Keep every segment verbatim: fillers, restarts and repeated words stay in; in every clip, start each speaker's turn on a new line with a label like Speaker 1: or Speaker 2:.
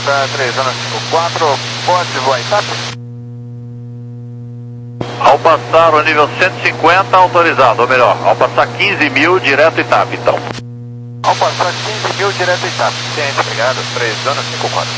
Speaker 1: Tá três zona cinco quatro, pode voar em TAP?
Speaker 2: Ao passar o nível cento e cinquenta, autorizado, ou melhor, ao passar quinze mil, direto em TAP, então.
Speaker 1: Ao passar quinze mil, direto em TAP. Ciente, obrigado, três zona cinco quatro.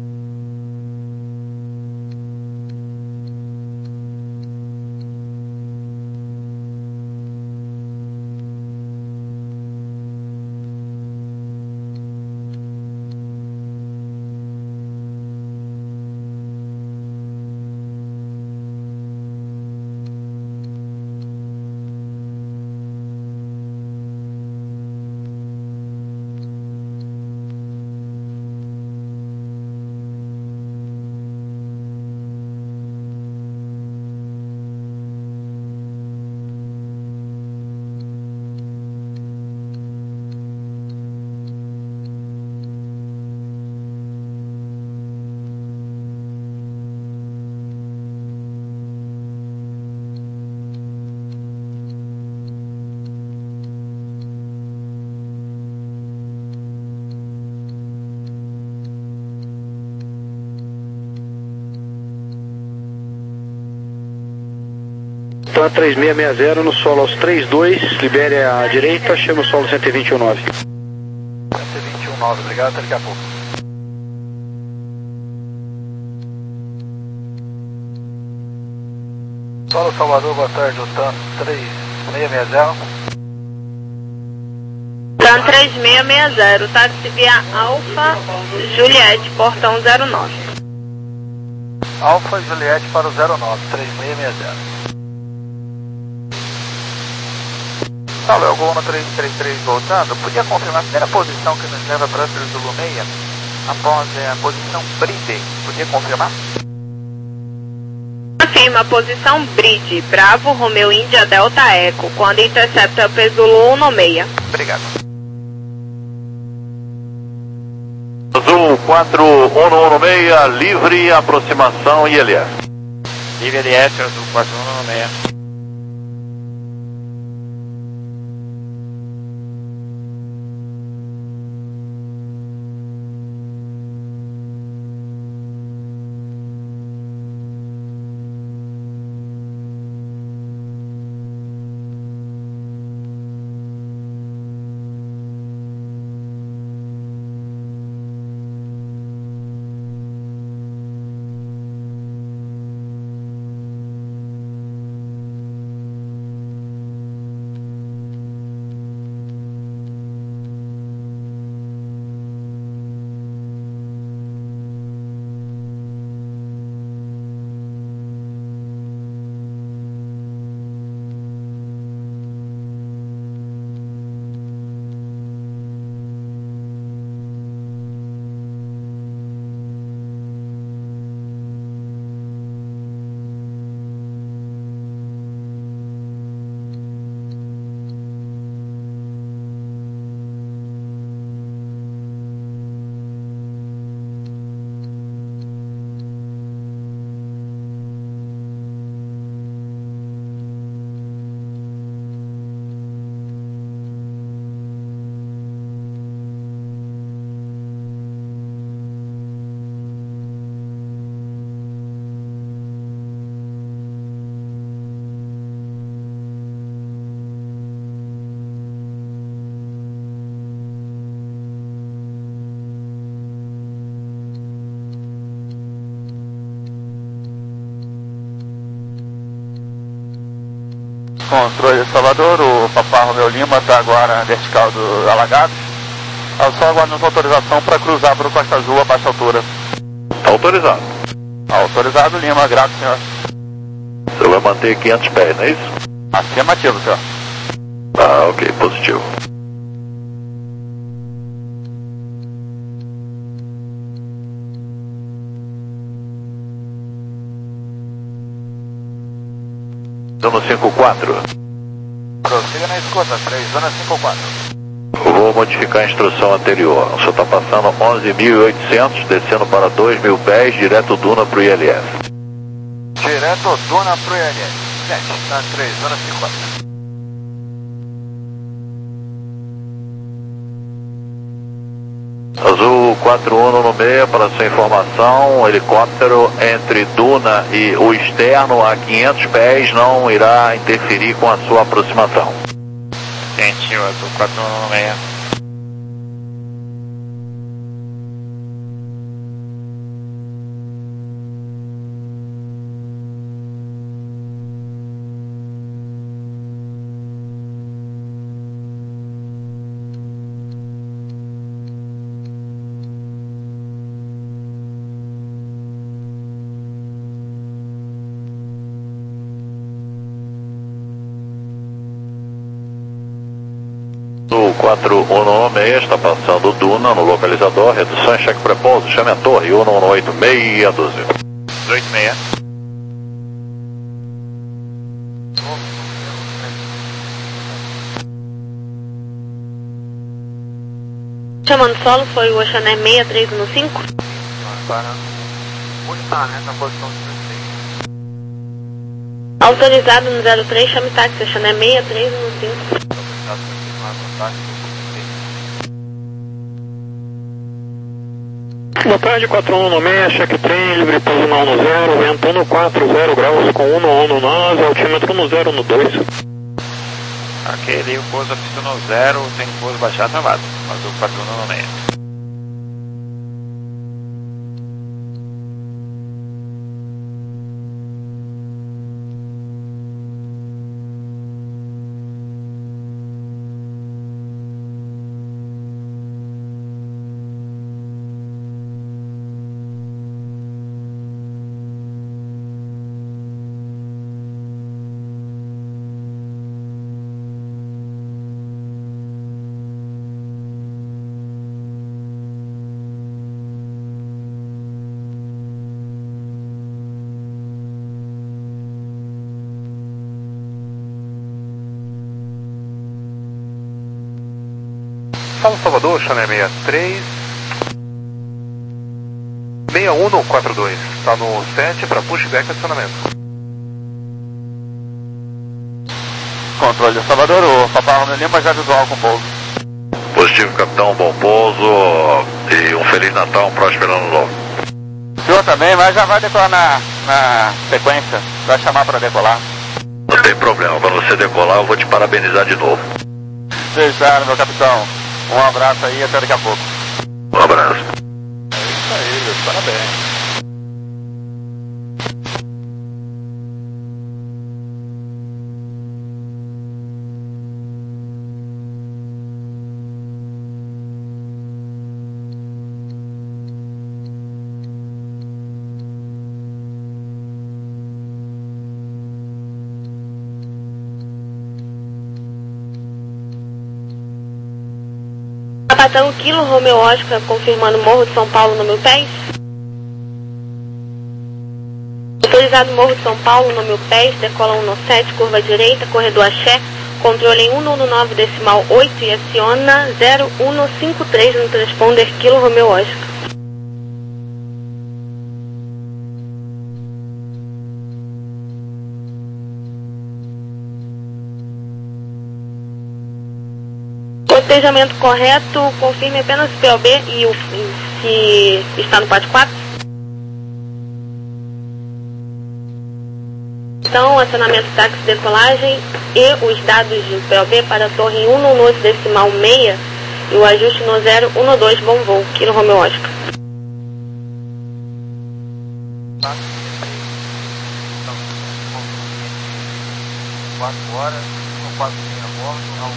Speaker 3: Tá três seis seis zero no solo aos trinta e dois, libere à direita, chama o solo cento e vinte e um nove.
Speaker 1: cento e vinte e um nove, obrigado, até daqui a pouco. Solo Salvador, boa tarde, o TAN três seis seis zero.
Speaker 4: TAN três seis seis zero, táxi via Alfa Juliette, portão zero nove.
Speaker 1: Alfa Juliette para o zero nove, três seis seis zero. Salve, é o Gol no três três três voltando. Podia confirmar a primeira posição que nos leva para Brasília do Lumeia, após é, a posição Bride. Podia confirmar?
Speaker 4: Confirma a posição Bride, Bravo, Romeu, Índia, Delta, Eco, quando intercepta o Pesulo um seis.
Speaker 1: Obrigado.
Speaker 2: Azul quatro um um seis, livre, aproximação I L S.
Speaker 5: Livre L S, Azul quatro um um seis.
Speaker 2: Controle de Salvador, o Papá Romeu Lima está agora vertical do Alagados. Eu só aguardando autorização para cruzar para o Costa Azul a baixa altura. Autorizado. Autorizado, Lima, grato, senhor.
Speaker 6: Você vai manter quinhentos pés, não é isso?
Speaker 2: Afirmativo, senhor.
Speaker 6: Ah, ok, positivo. Zona cinco quatro.
Speaker 1: Prossiga na escuta, três zona cinco quatro.
Speaker 6: Vou modificar a instrução anterior. Você está passando onze mil e oitocentos, descendo para dois mil pés, direto Duna para o I L S.
Speaker 1: Direto Duna para o I L S. Gente, na três zona cinco quatro.
Speaker 6: Azul quatro um no meio, para sua informação, helicóptero entre duna e o externo a quinhentos pés não irá interferir com a sua aproximação.
Speaker 5: Gentil, Azul quatro um no meio.
Speaker 6: O quatro um no meio está passando duna no localizador, redução em cheque pré-pouso, chame a torre, um um oito, meia dúzia.
Speaker 5: oito seis.
Speaker 4: Chamando solo, foi o Oceaner seis três um cinco.
Speaker 1: Para continuar, né, na posição dezesseis.
Speaker 4: Autorizado no zero três, chame táxi, Oceaner seis três um cinco.
Speaker 3: Boa tarde, quatro um no meio, cheque trem, livre pouso no um zero, vento no quatro zero graus com um no um no nove, altímetro no zero no dois.
Speaker 5: Aquele o pouso pista no zero, tem pouso baixado travado. Azul quatro um no meio.
Speaker 7: Fala Salvador, Chanel sessenta e três, sessenta e um no quatro dois, está no sete para pushback acionamento.
Speaker 2: Controle de Salvador, o Papai Romeu Lima já visual com pouso.
Speaker 6: Positivo, capitão, bom pouso e um Feliz Natal, um próspero ano novo.
Speaker 2: O senhor também, mas já vai decolar na, na sequência, vai chamar para decolar.
Speaker 6: Não tem problema, quando você decolar eu vou te parabenizar de novo.
Speaker 2: Deixaram, meu capitão. Um abraço aí e até daqui a pouco.
Speaker 6: Um abraço.
Speaker 2: É isso aí, meus parabéns.
Speaker 4: Capitão Kilo Romeu Oscar, confirmando Morro de São Paulo no mil pés. Autorizado Morro de São Paulo no mil pés, decola um no sete, curva direita, corredor Axé, controle em um no nove decimal oito e aciona zero um cinco três no transponder Kilo Romeu Oscar. Cotejamento correto, confirme apenas o P O B e o, se está no P A T quatro. Então, acionamento táxi decolagem e os dados de P O B para a torre um no oito decimal seis e o ajuste no zero um dois, bom voo, Kilo Romeu Oscar.
Speaker 1: quatro horas, com quatro a bordo, ao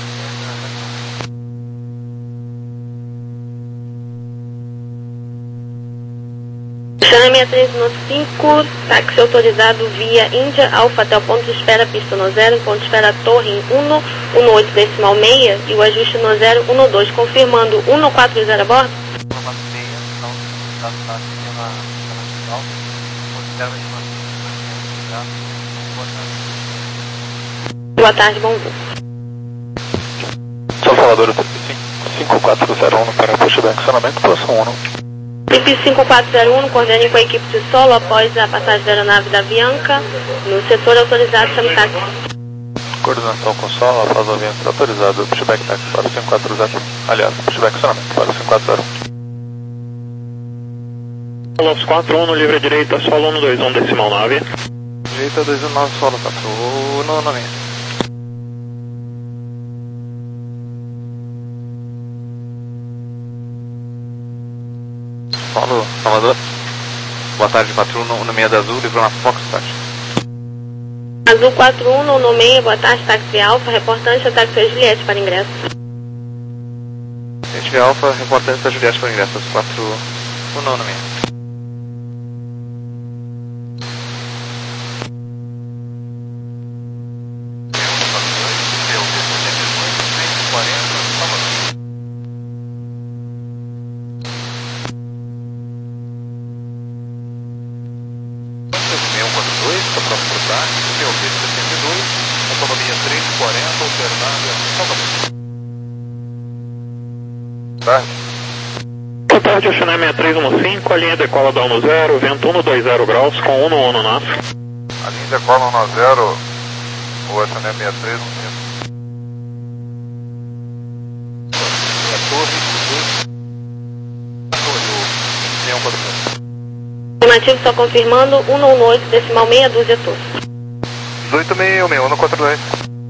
Speaker 4: Chame sessenta e três no cinco, táxi autorizado via Índia, Alfa até o ponto de espera, pista no zero, ponto de espera torre em um no oito decimal seis e o ajuste no zero um dois, confirmando um no quatro zero a bordo. Boa tarde, bom voo.
Speaker 3: São Salvador, cinco quatro zero um para pushback acionamento, posição um.
Speaker 4: P cinco quatro zero um, coordene com a equipe de solo após a passagem da aeronave da Avianca, no setor autorizado, chame táxi.
Speaker 3: Coordenação com solo, após o avião autorizado, pushback táxi para cinco quatro zero um. Aliás, pushback acionamento para cinco quatro zero um. Los quatro um no livre direita, solo um dois um decimal nove.
Speaker 7: Direita dois um nove, solo quatro um nove.
Speaker 2: Paulo, Salvador. Boa tarde, patrulha um seis da Azul, livrou na Foxtrot.
Speaker 4: Azul quatro um no seis, boa tarde, táxi Alfa, reportante a táxi Juliette para ingresso.
Speaker 7: Gente Alfa, reportante da Juliette para ingresso, quatro um no seis.
Speaker 3: Boa tarde, Oceané seis três um cinco, a linha decola da um zero, vento um dois zero graus com um no nosso.
Speaker 7: A linha decola um zero, o Oceané seis três um cinco. A torre, seis um quatro dois.
Speaker 4: Afirmativo, só confirmando, um um oito, decimal meia dúzia torre.
Speaker 7: dezoito seis um seis um quatro dois.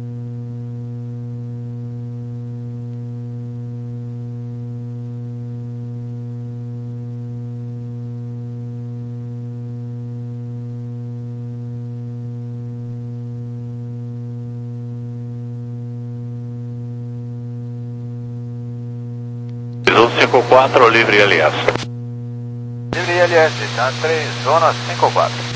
Speaker 6: cinco quatro, livre L S.
Speaker 1: Livre L S, tá três, zona cinco quatro.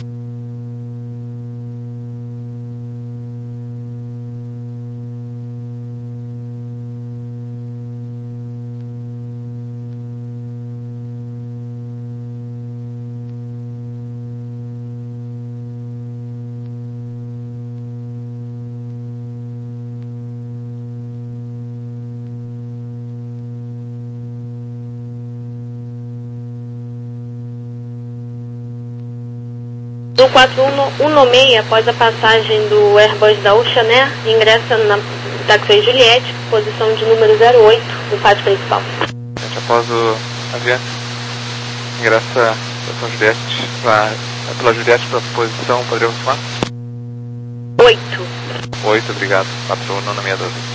Speaker 4: Do quatro um no seis, após a passagem do Airbus da Oceané, ingressa na táxi Juliette, posição de número zero oito, do pátio principal.
Speaker 7: Gente, após o avião, ingressa a São Juliette, pra, pela Juliette para a posição, poderíamos tomar?
Speaker 4: oito.
Speaker 7: oito, obrigado. quatro um no seis doze.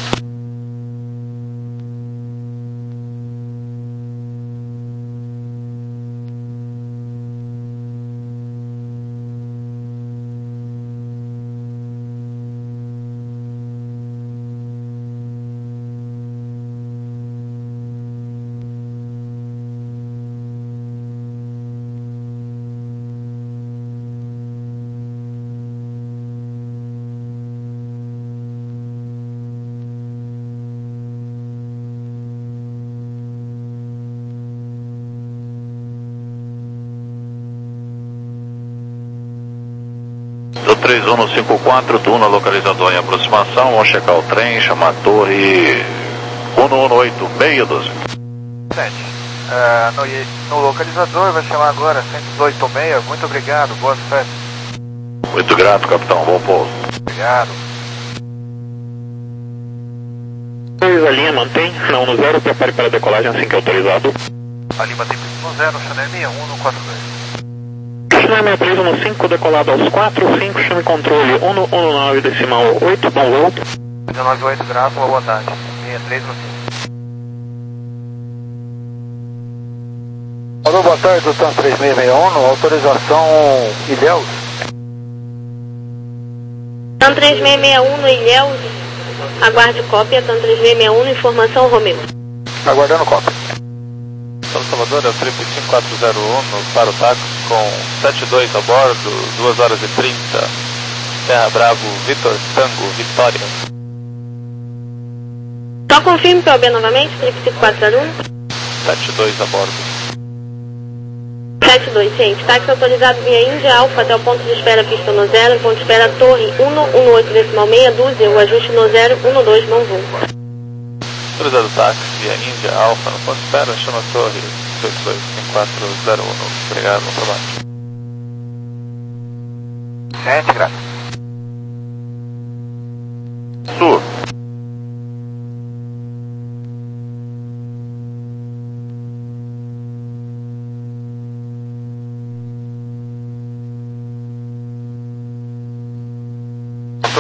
Speaker 6: Do três um no cinco quatro, Duna localizador em aproximação, vamos checar o trem, chamar a torre um um oito, seis doze.
Speaker 1: sete. Uh, no, no localizador vai chamar agora cento e dezoito seis, muito obrigado, boa festa.
Speaker 6: Muito grato, capitão, bom pouso.
Speaker 1: Obrigado.
Speaker 3: dois, a linha mantém, não no zero, prepare para a decolagem assim que autorizado.
Speaker 1: A Lima tem no zero, Chanel seis um no quatro dois.
Speaker 3: Chanel seis três um cinco, decolado aos quatro, cinco, chame controle um um nove, decimal oito, bom voo.
Speaker 1: dezenove oito, graças, uma boa tarde. seis três um cinco.
Speaker 8: Alô, boa tarde, do TAM três seis seis um, autorização Ilhéus.
Speaker 4: TAM três seis seis um no Ilhéus, aguarde cópia, TAM três seis seis um, informação Romeu.
Speaker 8: Aguardando cópia.
Speaker 2: São Salvador, é o triplo cinco quatro zero um para o táxi com sete dois a bordo, duas horas e trinta. Terra Bravo, Vitor, Tango, Vitória.
Speaker 4: Só confirme P O B novamente, triplo cinco quatro zero um.
Speaker 2: sete dois a bordo.
Speaker 4: sete dois, gente. Táxi autorizado via Índia Alfa até o ponto de espera pista no zero, ponto de espera torre um um oito decimal meia dúzia, o ajuste no zero um dois, bom voo.
Speaker 2: Autorizado táxi via Índia Alfa no ponto de espera, chama a torre oito dois cinco quatro zero um. Obrigado, bom trabalho.
Speaker 1: Sete, graças.
Speaker 6: Sul.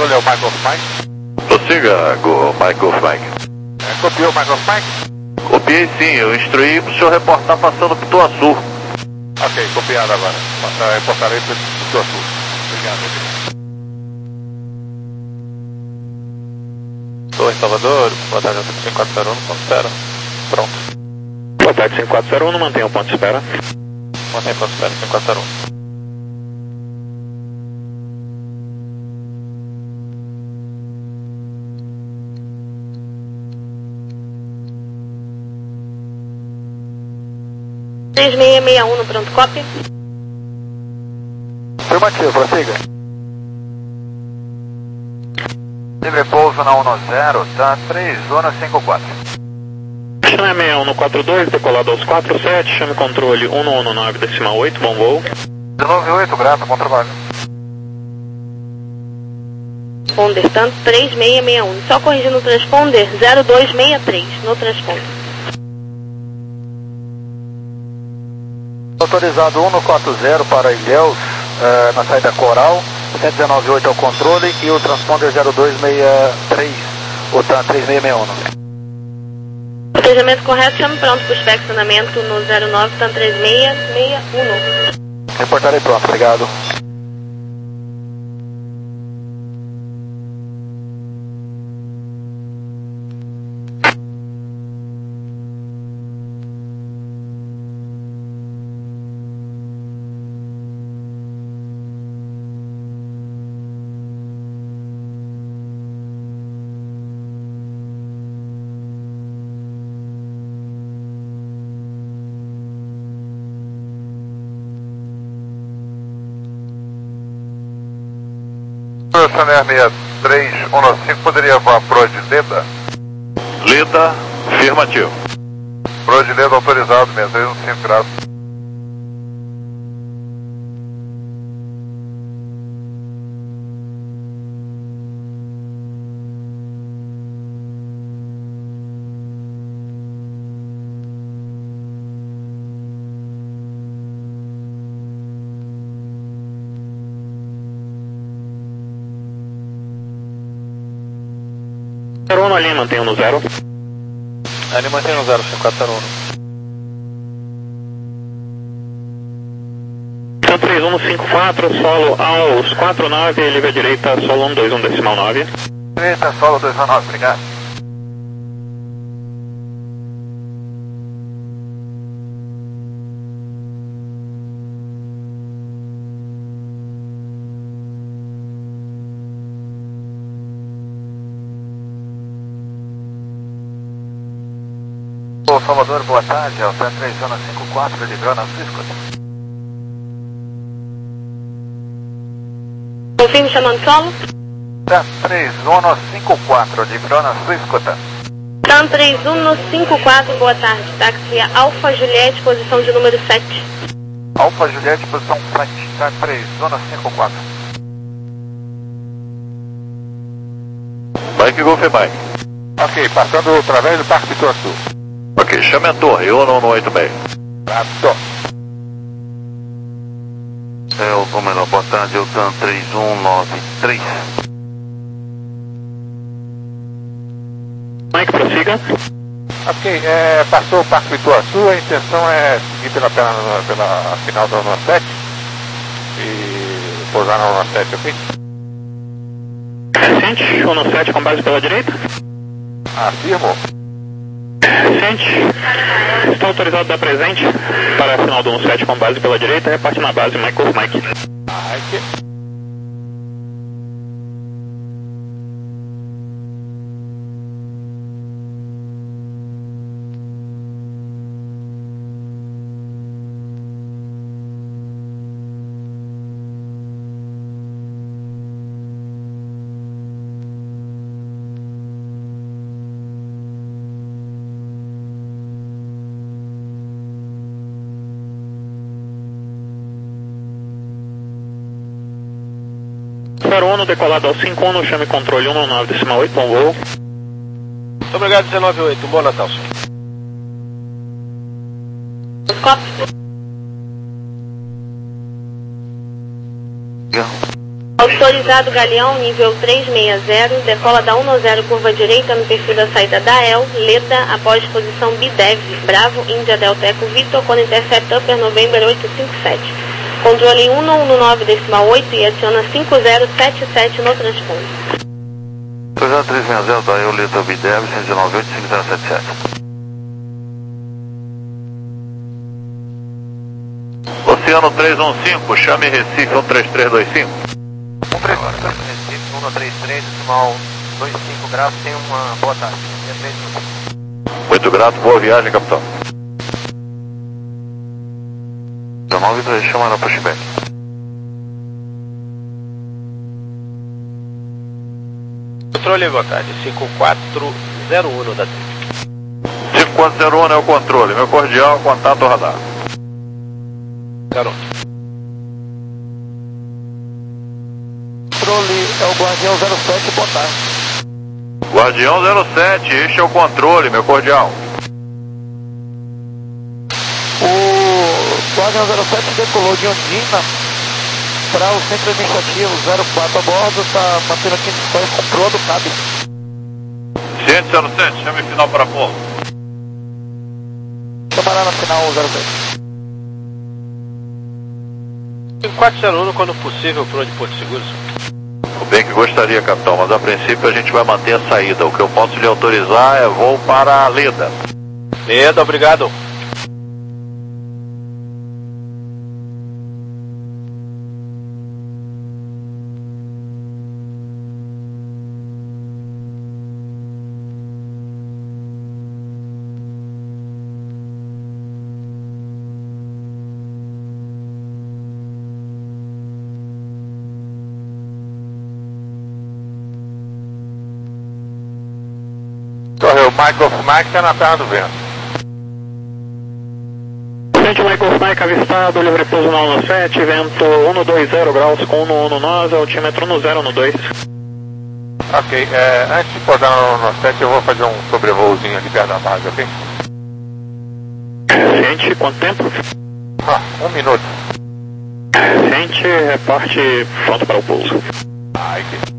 Speaker 2: controle é o Mike of Mike.
Speaker 6: Prossiga, Go, Mike of Mike.
Speaker 2: É, copiou o Mike of Mike?
Speaker 6: Copiei sim, eu instruí para o senhor reportar passando por Tuaçu.
Speaker 2: Ok, copiado agora. Passar, reportarei para o Tuaçu. Obrigado.
Speaker 7: Estou em Salvador, boa tarde, cinco quatro zero um, ponto de espera. Pronto.
Speaker 3: Boa tarde, cinco quatro zero um, mantenha o ponto de espera.
Speaker 7: Mantenha o ponto de espera, cinco quatro zero um.
Speaker 4: três seis seis um no pronto, cópia.
Speaker 8: Afirmativo, prossiga.
Speaker 1: Livre pouso na um zero, tá três, zona cinco quatro.
Speaker 3: Chame seis um no quatro dois, decolado aos quatro sete, chame controle um um nove decimal oito, bom voo.
Speaker 1: dezenove oito, grato, bom trabalho.
Speaker 4: Transponder, tanto três seis seis um. Só corrigindo o transponder, zero dois seis três no transponder.
Speaker 8: Autorizado um no quatro zero para Ilhéus, uh, na saída Coral, cento e dezenove oito ao controle e o transponder zero dois seis três, o TAM três seis seis um.
Speaker 4: Planejamento correto, chame pronto para o inspecionamento no zero nove, TAM três seis seis um.
Speaker 8: Reportarei pronto, obrigado.
Speaker 2: Chanel seis três um cinco poderia voar Pro de Leda?
Speaker 6: Leda, afirmativo.
Speaker 2: Pro de Leda autorizado, seis três um cinco, graças.
Speaker 3: zero um ali, mantenha no zero.
Speaker 7: Ali mantenha no zero, cinco quatro zero um.
Speaker 3: Então três um no cinco quatro, solo aos quatro nove, livre à direita, solo um dois um decimal nove.
Speaker 1: Direita, solo dois um nove, obrigado. Ô Salvador, boa tarde, Alta três zona cinco quatro, livrando a sua escuta.
Speaker 4: Confirme chamando solo.
Speaker 1: TAM três zona cinco quatro, livrando a sua escuta.
Speaker 4: TAM três um no cinco quatro, boa tarde. Táxi Alfa Juliette, posição de número sete.
Speaker 1: Alfa Juliette, posição sete, TAM três zona cinco quatro.
Speaker 6: Mike Golf Mike.
Speaker 2: Ok, passando através do Parque Pituaçu.
Speaker 6: Ok, chame a torre, um um oito seis.
Speaker 2: Grato.
Speaker 6: É o Comenor, boa tarde, é o TAM três um nove três.
Speaker 3: Mike, prossiga.
Speaker 2: Ok, é, passou o Parque Pituaçu, a intenção é seguir pela, pela, pela final da Zona sete e pousar na Zona sete, ok?
Speaker 3: Sente, um no sete com base pela direita.
Speaker 2: Afirmo.
Speaker 3: Sente, está autorizado a dar presente para a final do um sete com base pela direita, reparte na base Mike of Mike.
Speaker 2: Mike.
Speaker 3: zero um decolado ao cinco um, chame controle um nove decimal oito, bom voo.
Speaker 7: Muito obrigado, dezenove oito, um bom Natal, senhor.
Speaker 4: Autorizado Galeão, nível trezentos e sessenta, decola da um zero, curva direita no perfil da saída da E L, Leda, após posição B D E V, Bravo, Índia Delta Eco Victor, com Intercept Upper November oito cinco sete. Controle um um nove decimal oito e aciona cinco zero sete sete no transponder.
Speaker 6: Autorizado trezentos e sessenta, da E L, Leda, B D E V, cento e dezenove oito cinco zero sete sete. Oceano trezentos e quinze, chame Recife um três três dois cinco.
Speaker 8: um três três, Recife, um três três, decimal vinte e cinco graus, tem uma boa tarde.
Speaker 6: Muito grato, boa viagem, capitão. dezenove três, chama na pushback.
Speaker 9: Controle, boa tarde, cinco quatro zero um da
Speaker 6: cinco quatro zero um é o controle, meu cordial, contato radar.
Speaker 9: Garoto.
Speaker 8: Controle é o Guardião zero sete, boa tarde.
Speaker 6: Guardião zero sete, este é o controle, meu cordial.
Speaker 8: O Guardião zero sete decolou de Ondina para o centro administrativo zero quatro a bordo, está mantendo aqui condições com proa do C A B.
Speaker 6: Ciente zero sete, chame final para pouso.
Speaker 8: Chamará na final zero sete.
Speaker 9: cinco quatro zero um, quando possível, proa de Porto Seguro.
Speaker 6: O bem que gostaria, capitão, mas a princípio a gente vai manter a saída. O que eu posso lhe autorizar é voo para a Leda.
Speaker 9: Leda, obrigado.
Speaker 2: Correu, Mike of Mike está na terra do vento.
Speaker 3: Frente Mike of Mike avistado, livre pouso na um sete, vento um dois zero graus com um um nove, altímetro no zero um dois.
Speaker 2: Ok, é, antes de pousar no, no sete eu vou fazer um sobrevoozinho ali perto da base, ok?
Speaker 3: Ciente, quanto tempo?
Speaker 2: Ah, um minuto.
Speaker 3: Ciente, reparte pronto para o pouso.
Speaker 2: Ai, que...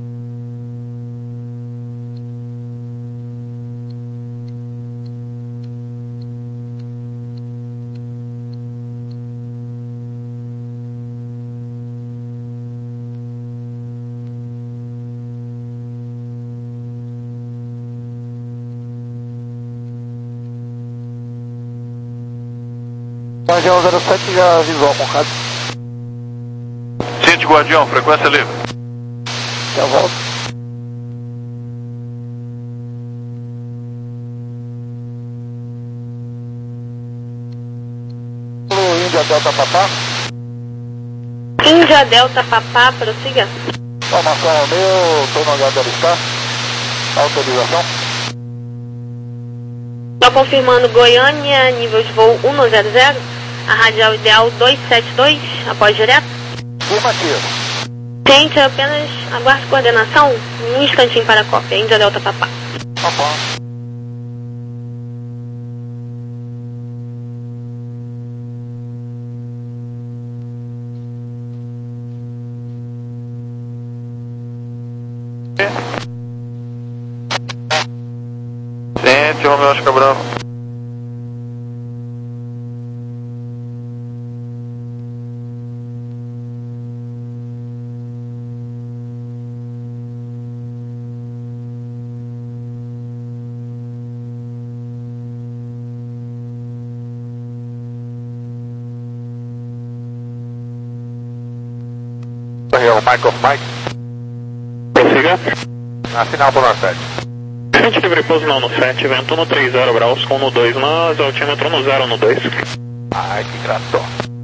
Speaker 8: Guardião zero sete já avisou a Moncada.
Speaker 6: Ciente, Guardião, frequência livre.
Speaker 8: Já volto. Índia Delta Papá.
Speaker 4: Índia Delta Papá, prossiga.
Speaker 8: Informação ao meu, estou no H zero está. Autorização.
Speaker 4: Estou confirmando Goiânia, nível de voo um zero zero, a radial ideal dois sete dois, após direto.
Speaker 8: Afirmativo.
Speaker 4: Gente, apenas aguarde coordenação, um instantinho para a cópia, Índia Delta Papá.
Speaker 8: Tá bom.
Speaker 6: Ciente, Romeu Oscar Bravo.
Speaker 2: Correu, Mike of Mike.
Speaker 3: Prossiga.
Speaker 2: Na final para o sete.
Speaker 3: Frente livre pouso na um sete, vento no três zero graus com um dois nove, altímetro no zero um dois.
Speaker 2: Ai, que grato.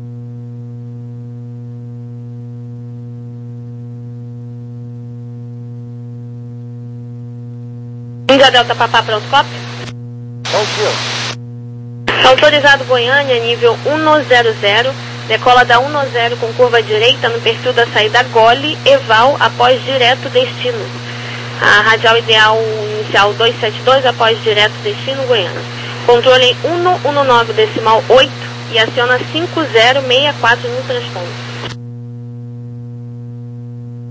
Speaker 4: Índia Delta Papá, pronto, cópia.
Speaker 8: Bom dia.
Speaker 4: Autorizado Goiânia, nível um zero zero, decola da um zero com curva direita no perfil da saída Gole, Eval, após direto destino. A radial ideal inicial dois sete dois, após direto destino Goiânia. Controle um um nove decimal oito e aciona cinco zero seis quatro no transponder.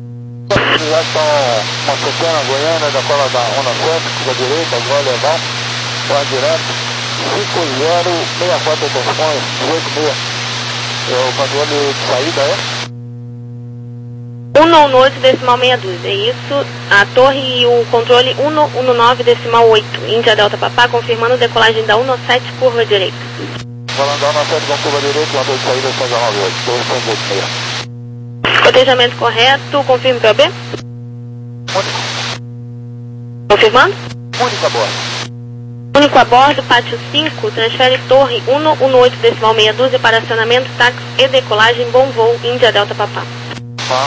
Speaker 8: já são uma Santana, Goiânia, da cola da Onda sete, da direita, agora legal, para direto, cinco zero seis quatro atenções, dezoito seis. É o controle de saída, é?
Speaker 4: um um oito decimal meia dúzia, é isso. A torre e o controle um um nove decimal oito, Índia Delta Papá, confirmando decolagem da um sete, curva direita.
Speaker 8: Falando da um sete com curva direita, controle de saída são dezenove oito, torre cento e oito seis.
Speaker 4: Cotejamento correto, confirme P O B?
Speaker 8: Único.
Speaker 4: Confirmando?
Speaker 8: Único a bordo.
Speaker 4: Único a bordo, pátio cinco, transfere torre um um oito decimal meia dúzia para acionamento, táxi e decolagem, bom voo, Índia Delta Papá.
Speaker 8: Tá.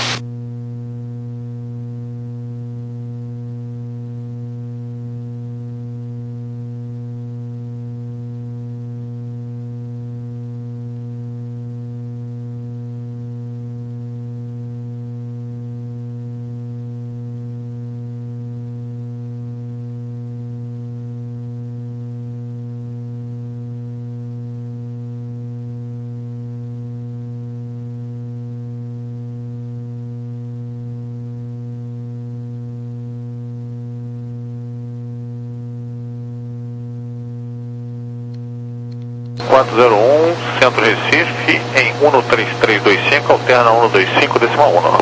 Speaker 6: quatro zero um, Centro Recife, em um três três dois cinco, alterna um dois cinco, decimal um.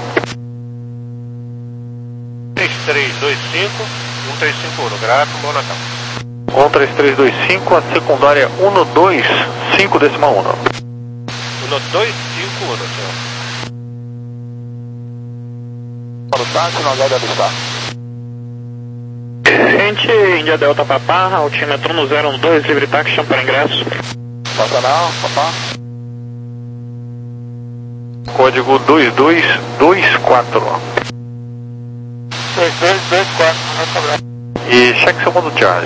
Speaker 9: três três dois cinco, um três cinco um, grato, bom Natal.
Speaker 6: um três três dois cinco, a secundária um dois cinco, decimal um.
Speaker 9: um dois cinco um, senhor.
Speaker 8: Para o táxi, não deve estar.
Speaker 3: Gente, Índia Delta Papá, altímetro no zero um dois, livre táxi, chama para ingresso.
Speaker 8: Passa não, papá.
Speaker 6: Código dois dois dois quatro.
Speaker 8: dois dois dois quatro, vai cobrar.
Speaker 6: E cheque segundo charge.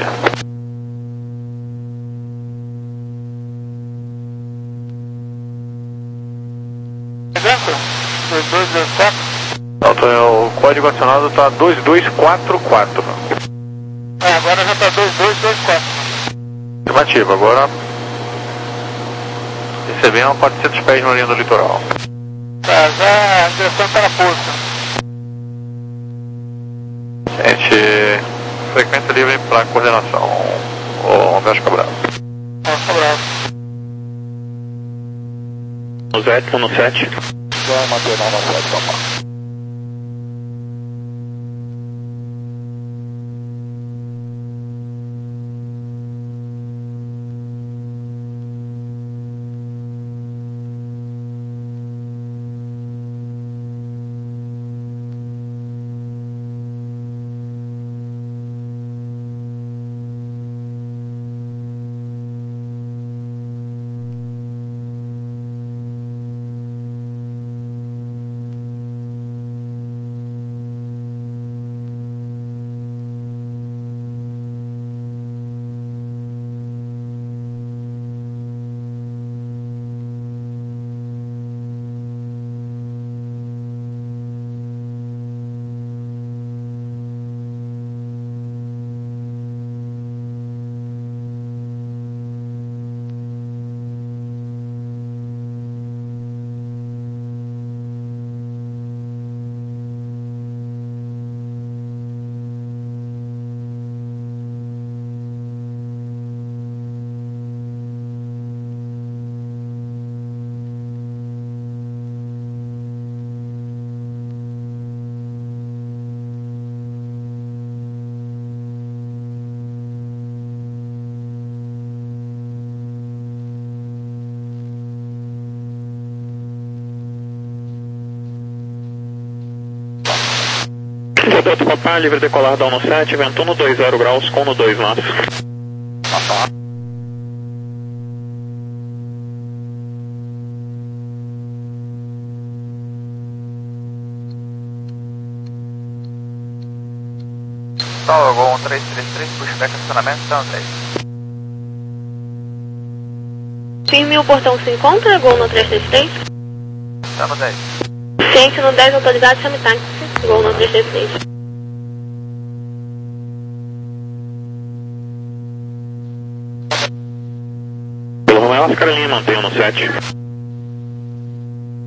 Speaker 8: dois dois dois quatro.
Speaker 6: Então, o código acionado está dois dois quatro quatro.
Speaker 8: É, agora já está dois dois dois quatro.
Speaker 6: Afirmativo, agora recebemos a quatrocentos pés na linha do litoral.
Speaker 8: Tá, já a direção está na força.
Speaker 6: Gente, frequência livre para coordenação. O Humberto Cabral.
Speaker 8: Nossa, bravo.
Speaker 3: No sete, no sete.
Speaker 8: Vai manter não, não pode papá.
Speaker 3: Índia Delta Papá, livre decolar da um sete, vento um dois zero graus com um dois nós.
Speaker 8: Papá.
Speaker 1: Só Gol um três três três, pushback acionamento, então dez.
Speaker 4: Firme, o portão se encontra, Gol no três três três.
Speaker 1: Tá no dez.
Speaker 4: Ciente no dez, autoridade, chame táxi, Gol no três três três.
Speaker 3: Pelo Romeo Oscar Lima, mantenha no sete.